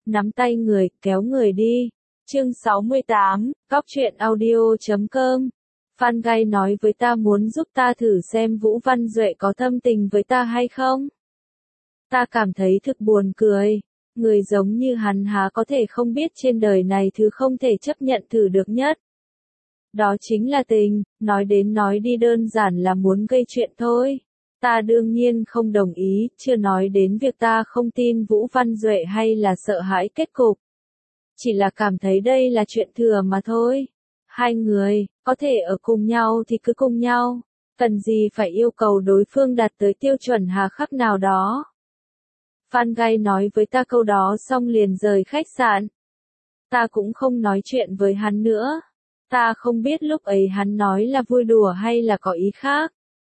nắm tay người, kéo người đi. Chương 68, Cóc truyện audio.com. Phan Gai nói với ta muốn giúp ta thử xem Vũ Văn Duệ có thâm tình với ta hay không. Ta cảm thấy thực buồn cười. Người giống như hắn há có thể không biết trên đời này thứ không thể chấp nhận thử được nhất. Đó chính là tình, nói đến nói đi đơn giản là muốn gây chuyện thôi. Ta đương nhiên không đồng ý, chưa nói đến việc ta không tin Vũ Văn Duệ hay là sợ hãi kết cục. Chỉ là cảm thấy đây là chuyện thừa mà thôi. Hai người, có thể ở cùng nhau thì cứ cùng nhau, cần gì phải yêu cầu đối phương đạt tới tiêu chuẩn hà khắc nào đó. Phan Gai nói với ta câu đó xong liền rời khách sạn. Ta cũng không nói chuyện với hắn nữa. Ta không biết lúc ấy hắn nói là vui đùa hay là có ý khác.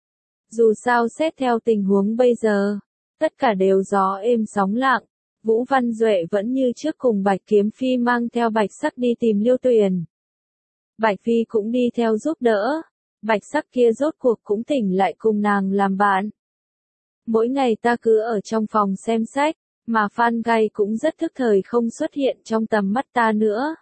Dù sao xét theo tình huống bây giờ, tất cả đều gió êm sóng lặng. Vũ Văn Duệ vẫn như trước cùng Bạch Kiếm Phi mang theo Bạch Sắc đi tìm Liêu Tuyền. Bạch Phi cũng đi theo giúp đỡ. Bạch Sắc kia rốt cuộc cũng tỉnh lại cùng nàng làm bạn. Mỗi ngày ta cứ ở trong phòng xem sách, mà Phan Gai cũng rất thức thời không xuất hiện trong tầm mắt ta nữa.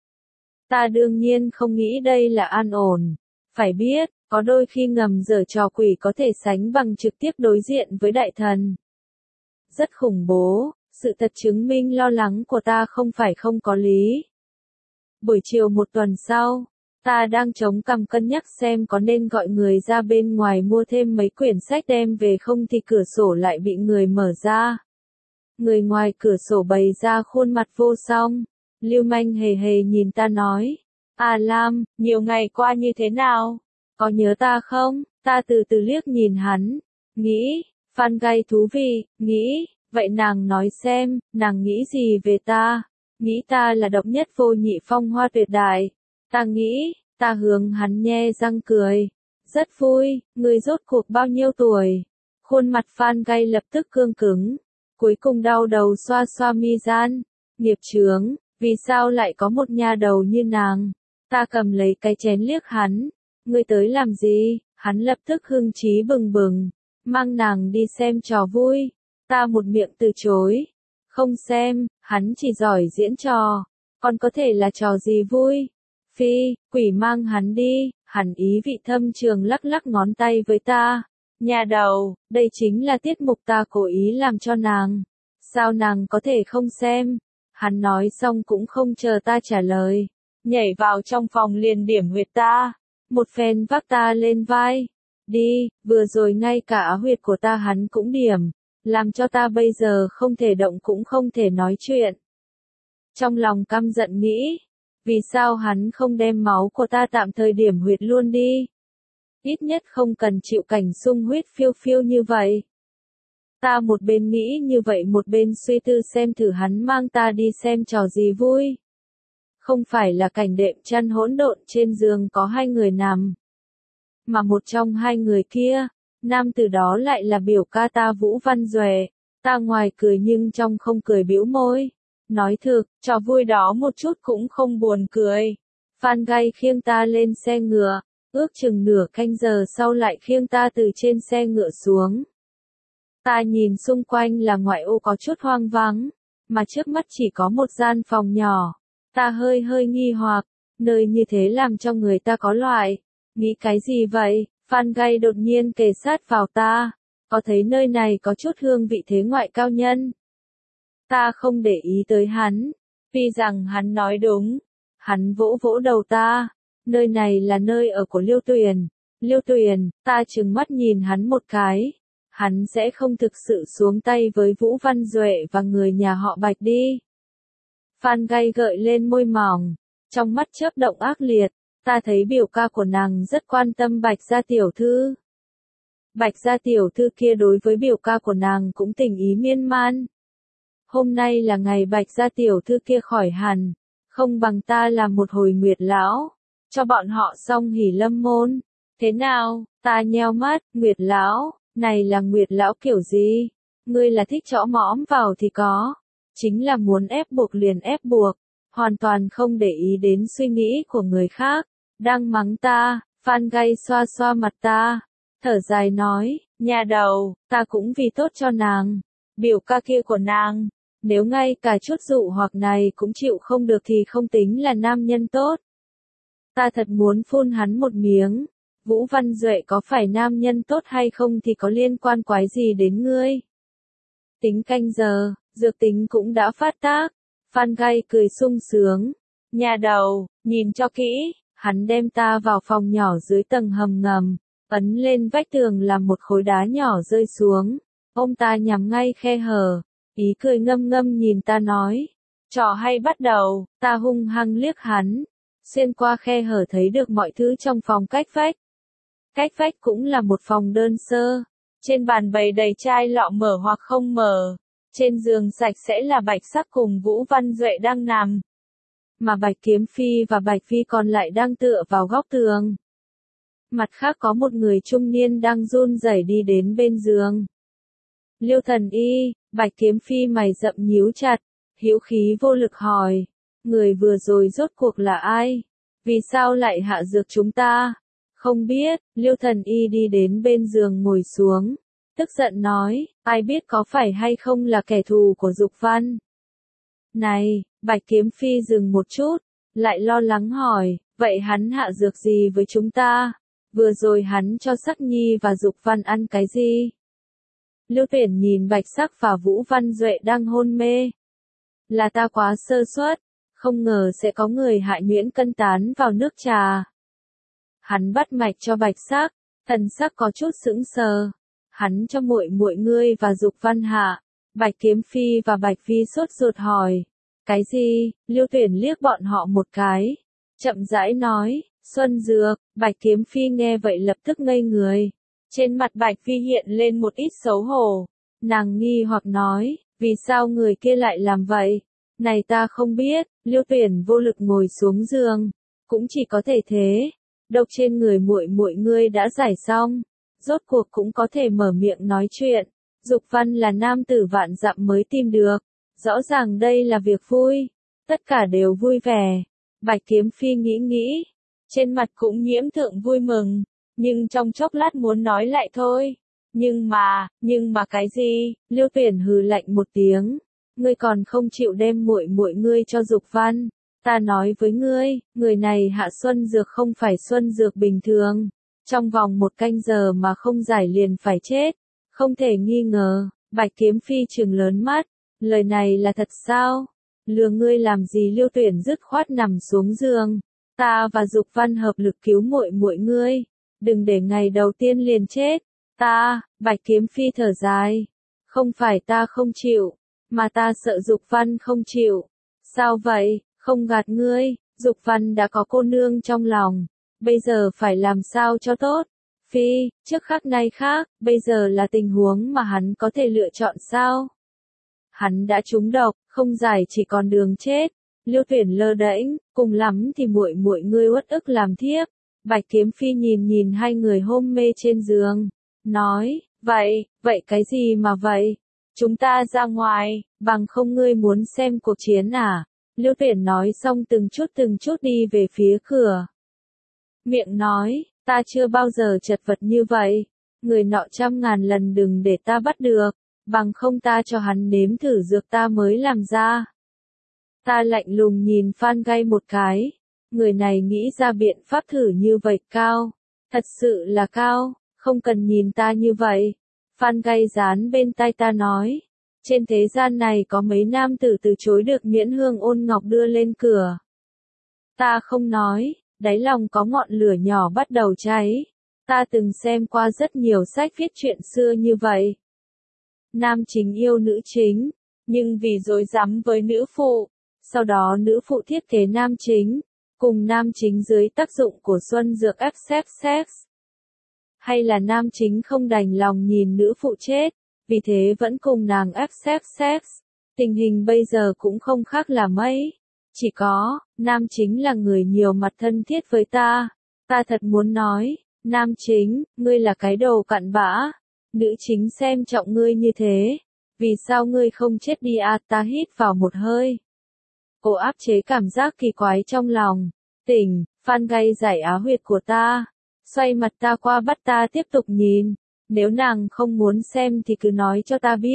Ta đương nhiên không nghĩ đây là an ổn. Phải biết, có đôi khi ngầm giở trò quỷ có thể sánh bằng trực tiếp đối diện với đại thần. Rất khủng bố, sự thật chứng minh lo lắng của ta không phải không có lý. Buổi chiều một tuần sau, ta đang chống cằm cân nhắc xem có nên gọi người ra bên ngoài mua thêm mấy quyển sách đem về không thì cửa sổ lại bị người mở ra. Người ngoài cửa sổ bày ra khuôn mặt vô song, lưu manh hề hề nhìn ta nói, "À Lam, nhiều ngày qua như thế nào? Có nhớ ta không?" Ta từ từ liếc nhìn hắn, nghĩ, Phan Gai thú vị, nghĩ, vậy nàng nói xem, nàng nghĩ gì về ta? Nghĩ ta là độc nhất vô nhị phong hoa tuyệt đại. Ta nghĩ, ta hướng hắn nhe răng cười. Rất vui, ngươi rốt cuộc bao nhiêu tuổi? Khuôn mặt Phan Gai lập tức cương cứng. Cuối cùng đau đầu xoa xoa mi gian. Nghiệp chướng, vì sao lại có một nha đầu như nàng? Ta cầm lấy cái chén liếc hắn. Ngươi tới làm gì? Hắn lập tức hưng trí bừng bừng. Mang nàng đi xem trò vui. Ta một miệng từ chối. Không xem, hắn chỉ giỏi diễn trò. Còn có thể là trò gì vui? Phi, quỷ mang hắn đi. Hắn ý vị thâm trường lắc lắc ngón tay với ta. Nhà đầu, đây chính là tiết mục ta cố ý làm cho nàng. Sao nàng có thể không xem? Hắn nói xong cũng không chờ ta trả lời. Nhảy vào trong phòng liền điểm huyệt ta. Một phen vác ta lên vai. Đi, vừa rồi ngay cả huyệt của ta hắn cũng điểm. Làm cho ta bây giờ không thể động cũng không thể nói chuyện. Trong lòng căm giận nghĩ. Vì sao hắn không đem máu của ta tạm thời điểm huyệt luôn đi? Ít nhất không cần chịu cảnh sung huyết phiêu phiêu như vậy. Ta một bên nghĩ như vậy một bên suy tư xem thử hắn mang ta đi xem trò gì vui. Không phải là cảnh đệm chăn hỗn độn trên giường có hai người nằm. Mà một trong hai người kia, nam tử đó lại là biểu ca ta Vũ Văn Duệ. Ta ngoài cười nhưng trong không cười bĩu môi. Nói thực, trò vui đó một chút cũng không buồn cười. Phan Gai khiêng ta lên xe ngựa. Ước chừng nửa canh giờ sau lại khiêng ta từ trên xe ngựa xuống. Ta nhìn xung quanh là ngoại ô có chút hoang vắng, mà trước mắt chỉ có một gian phòng nhỏ. Ta hơi nghi hoặc, nơi như thế làm cho người ta có loại. Nghĩ cái gì vậy? Phan Gai đột nhiên kề sát vào ta. Có thấy nơi này có chút hương vị thế ngoại cao nhân. Ta không để ý tới hắn. Vì rằng hắn nói đúng. Hắn vỗ vỗ đầu ta. Nơi này là nơi ở của Liêu Tuyền. Liêu Tuyền, ta trừng mắt nhìn hắn một cái. Hắn sẽ không thực sự xuống tay với Vũ Văn Duệ và người nhà họ Bạch đi. Phan Gai gợi lên môi mỏng. Trong mắt chớp động ác liệt. Ta thấy biểu ca của nàng rất quan tâm Bạch gia tiểu thư. Bạch gia tiểu thư kia đối với biểu ca của nàng cũng tình ý miên man. Hôm nay là ngày Bạch gia tiểu thư kia khỏi hẳn. Không bằng ta làm một hồi nguyệt lão. Cho bọn họ xong hỉ lâm môn. Thế nào? Ta nheo mắt. Nguyệt lão, này là nguyệt lão kiểu gì? Ngươi là thích chõ mõm vào thì có. Chính là muốn ép buộc liền ép buộc. Hoàn toàn không để ý đến suy nghĩ của người khác. Đang mắng ta. Phan Gai xoa xoa mặt ta. Thở dài nói, nhà đầu, ta cũng vì tốt cho nàng. Biểu ca kia của nàng. Nếu ngay cả chút dụ hoặc này cũng chịu không được thì không tính là nam nhân tốt. Ta thật muốn phun hắn một miếng. Vũ Văn Duệ có phải nam nhân tốt hay không thì có liên quan quái gì đến ngươi? Tính canh giờ, dược tính cũng đã phát tác. Phan Gai cười sung sướng. Nhà đầu, nhìn cho kỹ, hắn đem ta vào phòng nhỏ dưới tầng hầm ngầm, ấn lên vách tường làm một khối đá nhỏ rơi xuống. Ông ta nhắm ngay khe hở, ý cười ngâm ngâm nhìn ta nói. Trò hay bắt đầu, ta hung hăng liếc hắn. Xuyên qua khe hở thấy được mọi thứ trong phòng cách vách. Cách vách cũng là một phòng đơn sơ. Trên bàn bày đầy chai lọ mở hoặc không mở. Trên giường sạch sẽ là Bạch Sắc cùng Vũ Văn Duệ đang nằm. Mà Bạch Kiếm Phi và Bạch Phi còn lại đang tựa vào góc tường. Mặt khác có một người trung niên đang run rẩy đi đến bên giường. Liêu Thần Y, Bạch Kiếm Phi mày rậm nhíu chặt, hữu khí vô lực hỏi. Người vừa rồi rốt cuộc là ai? Vì sao lại hạ dược chúng ta? Không biết, Liêu Thần Y đi đến bên giường ngồi xuống. Tức giận nói, ai biết có phải hay không là kẻ thù của Dục Văn? Này, Bạch Kiếm Phi dừng một chút, lại lo lắng hỏi, vậy hắn hạ dược gì với chúng ta? Vừa rồi hắn cho Sắc Nhi và Dục Văn ăn cái gì? Lưu Tuyển nhìn Bạch Sắc và Vũ Văn Duệ đang hôn mê. Là ta quá sơ suất, không ngờ sẽ có người hại nhuyễn cân tán vào nước trà. Hắn bắt mạch cho Bạch Sắc, thần sắc có chút sững sờ. Hắn cho muội muội ngươi và Dục Văn hạ. Bạch Kiếm Phi và Bạch Phi sốt ruột hỏi. Cái gì? Lưu Tuyển liếc bọn họ một cái. Chậm rãi nói, Xuân Dược. Bạch Kiếm Phi nghe vậy lập tức ngây người. Trên mặt Bạch Phi hiện lên một ít xấu hổ. Nàng nghi hoặc nói, vì sao người kia lại làm vậy? Này ta không biết. Lưu Tuyển vô lực ngồi xuống giường. Cũng chỉ có thể thế. Độc trên người muội muội ngươi đã giải xong. Rốt cuộc cũng có thể mở miệng nói chuyện. Dục Văn là nam tử vạn dặm mới tìm được. Rõ ràng đây là việc vui. Tất cả đều vui vẻ. Bạch Kiếm Phi nghĩ. Trên mặt cũng nhiễm thượng vui mừng. Nhưng trong chốc lát muốn nói lại thôi. Nhưng mà cái gì? Lưu Tuyển hừ lạnh một tiếng. Ngươi còn không chịu đem muội muội ngươi cho Dục Văn. Ta nói với ngươi, người này hạ xuân dược không phải xuân dược bình thường. Trong vòng 1 canh giờ mà không giải liền phải chết. Không thể nghi ngờ. Bạch Kiếm Phi trừng lớn mắt. Lời này là thật sao? Lừa ngươi làm gì? Lưu Tuyển dứt khoát nằm xuống giường. Ta và Dục Văn hợp lực cứu muội muội ngươi. Đừng để ngày đầu tiên liền chết. Bạch Kiếm Phi thở dài. Không phải ta không chịu, mà ta sợ Dục Văn không chịu. Sao vậy? Không gạt ngươi, Dục Văn đã có cô nương trong lòng. Bây giờ phải làm sao cho tốt? Phi, trước khác nay khác, bây giờ là tình huống mà hắn có thể lựa chọn sao? Hắn đã trúng độc, không giải chỉ còn đường chết. Lưu Tuyển lơ đễnh, cùng lắm thì muội muội ngươi uất ức làm thiếp. Bạch Kiếm Phi nhìn hai người hôn mê trên giường, nói, vậy cái gì mà vậy? Chúng ta ra ngoài, bằng không ngươi muốn xem cuộc chiến à? Lưu Tuyển nói xong từng chút đi về phía cửa. Miệng nói, ta chưa bao giờ chật vật như vậy. Người nọ 100.000 lần đừng để ta bắt được, bằng không ta cho hắn nếm thử dược ta mới làm ra. Ta lạnh lùng nhìn Phan Gai một cái. Người này nghĩ ra biện pháp thử như vậy cao. Thật sự là cao, không cần nhìn ta như vậy. Phan Gai dán bên tai ta nói. Trên thế gian này có mấy nam tử từ chối được miễn hương ôn ngọc đưa lên cửa. Ta không nói, đáy lòng có ngọn lửa nhỏ bắt đầu cháy. Ta từng xem qua rất nhiều sách viết chuyện xưa như vậy. Nam chính yêu nữ chính, nhưng vì dối rắm với nữ phụ, sau đó nữ phụ thiết kế nam chính, cùng nam chính dưới tác dụng của xuân dược ép sex. Hay là nam chính không đành lòng nhìn nữ phụ chết, vì thế vẫn cùng nàng ép sex. Tình hình bây giờ cũng không khác là mấy. Chỉ có, nam chính là người nhiều mặt thân thiết với ta. Ta thật muốn nói, nam chính, ngươi là cái đồ cặn bã. Nữ chính xem trọng ngươi như thế. Vì sao ngươi không chết đi à? Ta hít vào một hơi. Cô áp chế cảm giác kỳ quái trong lòng. Tỉnh, Phan Gai giải áo huyệt của ta. Xoay mặt ta qua bắt ta tiếp tục nhìn. Nếu nàng không muốn xem thì cứ nói cho ta biết.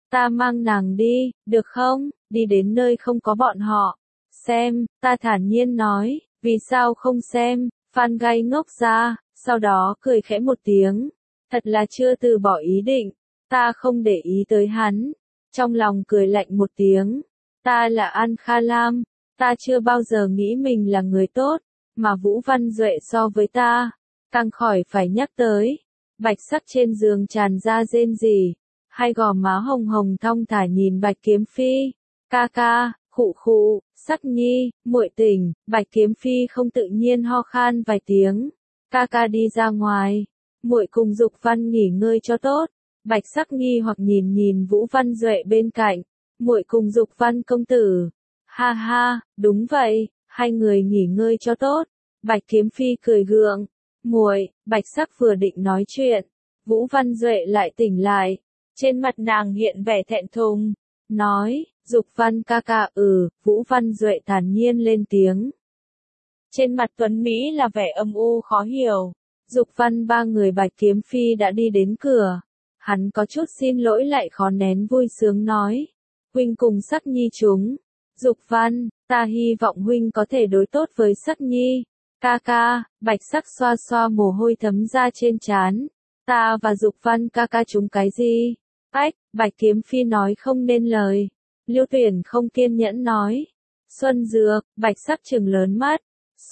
ta mang nàng đi, được không? Đi đến nơi không có bọn họ. Xem, ta thản nhiên nói, vì sao không xem? Phan Gai ngốc ra, sau đó cười khẽ một tiếng. Thật là chưa từ bỏ ý định, ta không để ý tới hắn. Trong lòng cười lạnh một tiếng, ta là An Kha Lam, ta chưa bao giờ nghĩ mình là người tốt, mà Vũ Văn Duệ so với ta, càng khỏi phải nhắc tới. Bạch Sắc trên giường tràn ra rên rỉ, hai gò má hồng hồng thong thả nhìn Bạch Kiếm Phi. Ca ca, khụ khụ, Sắc Nhi, muội tỉnh. Bạch Kiếm Phi không tự nhiên ho khan vài tiếng. Ca ca đi ra ngoài, muội cùng Dục Văn nghỉ ngơi cho tốt. Bạch Sắc nghi hoặc nhìn nhìn Vũ Văn Duệ bên cạnh, muội cùng Dục Văn công tử. Ha ha, đúng vậy, hai người nghỉ ngơi cho tốt. Bạch Kiếm Phi cười gượng. Muội, Bạch Sắc vừa định nói chuyện, Vũ Văn Duệ lại tỉnh lại. Trên mặt nàng hiện vẻ thẹn thùng, nói, Dục Văn ca ca. Vũ Văn Duệ thản nhiên lên tiếng. Trên mặt Tuấn Mỹ là vẻ âm u khó hiểu. Dục Văn ba người Bạch Kiếm Phi đã đi đến cửa. Hắn có chút xin lỗi lại khó nén vui sướng nói. Huynh cùng Sắc Nhi chúng. Dục Văn, ta hy vọng huynh có thể đối tốt với Sắc Nhi. Ca ca. Bạch Sắc xoa xoa mồ hôi thấm ra trên trán. Ta và Dục Văn ca ca chúng cái gì? Ách, Bạch Kiếm Phi nói không nên lời. Liêu Tuyển không kiên nhẫn nói. Xuân Dược. Bạch Sắc trừng lớn mắt.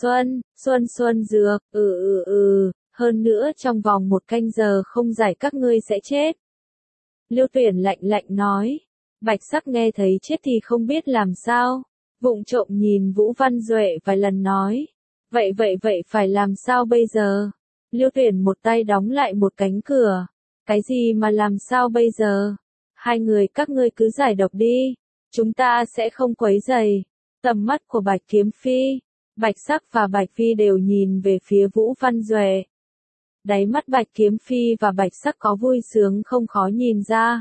Xuân Dược. Hơn nữa trong vòng 1 canh giờ không giải các ngươi sẽ chết. Liêu Tuyển lạnh lạnh nói. Bạch Sắc nghe thấy chết thì không biết làm sao. Vụng trộm nhìn Vũ Văn Duệ vài lần nói. Vậy phải làm sao bây giờ? Liêu Tuyển một tay đóng lại một cánh cửa. Cái gì mà làm sao bây giờ? Hai người các ngươi cứ giải độc đi. Chúng ta sẽ không quấy rầy. Tầm mắt của Bạch Kiếm Phi, Bạch Sắc và Bạch Phi đều nhìn về phía Vũ Văn Duệ. Đáy mắt Bạch Kiếm Phi và Bạch Sắc có vui sướng không khó nhìn ra.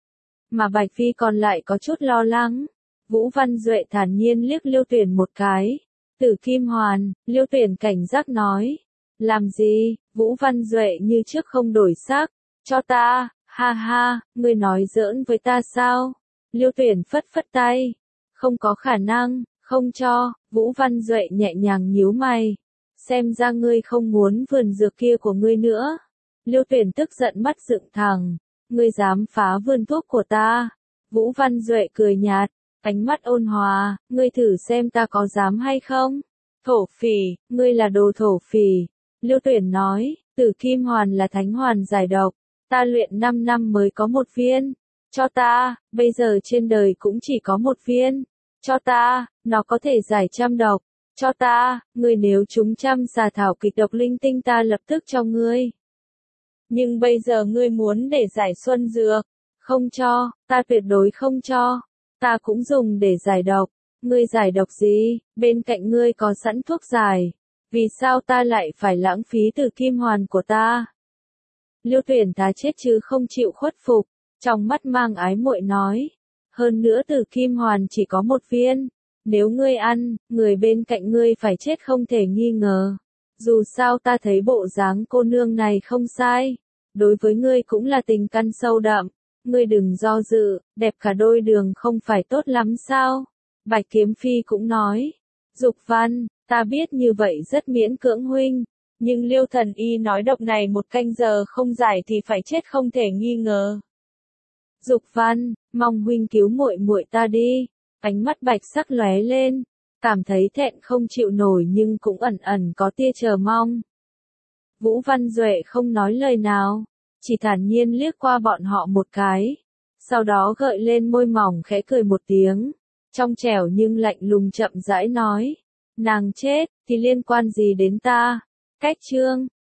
Mà Bạch Phi còn lại có chút lo lắng. Vũ Văn Duệ thản nhiên liếc Liêu Tuyển một cái. Tử Kim Hoàn. Liêu Tuyển cảnh giác nói. Làm gì? Vũ Văn Duệ như trước không đổi sắc. Cho ta. Ha ha, ngươi nói giỡn với ta sao? Liêu Tuyển phất phất tay. Không có khả năng, không cho. Vũ Văn Duệ nhẹ nhàng nhíu mày. Xem ra ngươi không muốn vườn dược kia của ngươi nữa. Liêu Tuyển tức giận mắt dựng thẳng. Ngươi dám phá vườn thuốc của ta? Vũ Văn Duệ cười nhạt, ánh mắt ôn hòa. Ngươi thử xem ta có dám hay không? Thổ phỉ, ngươi là đồ thổ phỉ. Liêu Tuyển nói, Tử Kim Hoàn là thánh hoàn giải độc. Ta luyện 5 năm mới có 1 viên. Cho ta, bây giờ trên đời cũng chỉ có 1 viên. Cho ta, nó có thể giải trăm độc. Cho ta, ngươi nếu trúng trăm xà thảo kịch độc linh tinh ta lập tức cho ngươi. Nhưng bây giờ ngươi muốn để giải xuân dược. Không cho, ta tuyệt đối không cho. Ta cũng dùng để giải độc. Ngươi giải độc gì? Bên cạnh ngươi có sẵn thuốc giải. Vì sao ta lại phải lãng phí Tử Kim Hoàn của ta? Liêu Tuyển thà chết chứ không chịu khuất phục. Trong mắt mang ái muội nói. Hơn nữa Tử Kim Hoàn chỉ có 1 viên. Nếu ngươi ăn, người bên cạnh ngươi phải chết không thể nghi ngờ. Dù sao ta thấy bộ dáng cô nương này không sai. Đối với ngươi cũng là tình căn sâu đậm. Ngươi đừng do dự, đẹp cả đôi đường không phải tốt lắm sao? Bạch Kiếm Phi cũng nói. Dục Văn, ta biết như vậy rất miễn cưỡng huynh. Nhưng Liêu thần y nói độc này 1 canh giờ không giải thì phải chết không thể nghi ngờ. Dục Văn, mong huynh cứu muội muội ta đi. Ánh mắt Bạch Sắc lóe lên, cảm thấy thẹn không chịu nổi nhưng cũng ẩn ẩn có tia chờ mong. Vũ Văn Duệ không nói lời nào, chỉ thản nhiên liếc qua bọn họ một cái, sau đó gợi lên môi mỏng khẽ cười một tiếng, trong trẻo nhưng lạnh lùng chậm rãi nói, nàng chết thì liên quan gì đến ta? Cách chương